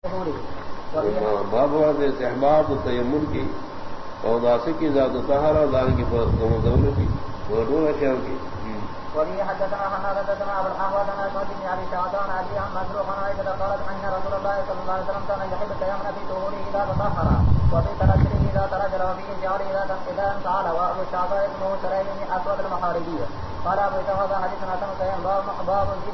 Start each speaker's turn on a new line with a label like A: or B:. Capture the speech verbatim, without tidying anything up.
A: باب استحباب تیمم کی اور داسے کی ذات طہارہ دار کی دونوں کی دونوں اشیاء کی.
B: وبه حدثنا حماد حدثنا ابو الاحوص عن اشعث بن ابي شعثان عن ابي عن مسروق عن عائشه قالت ان رسول الله صلى الله عليه وسلم كان يحب التيمم في طهوره اذا تطهر وفي تنزله اذا ترجل وفي شعره اذا اذا انفعل. وابو الشعثاء اسمه سريع بن اسود المحاربي قال ابو شعثاء حديث حسن باب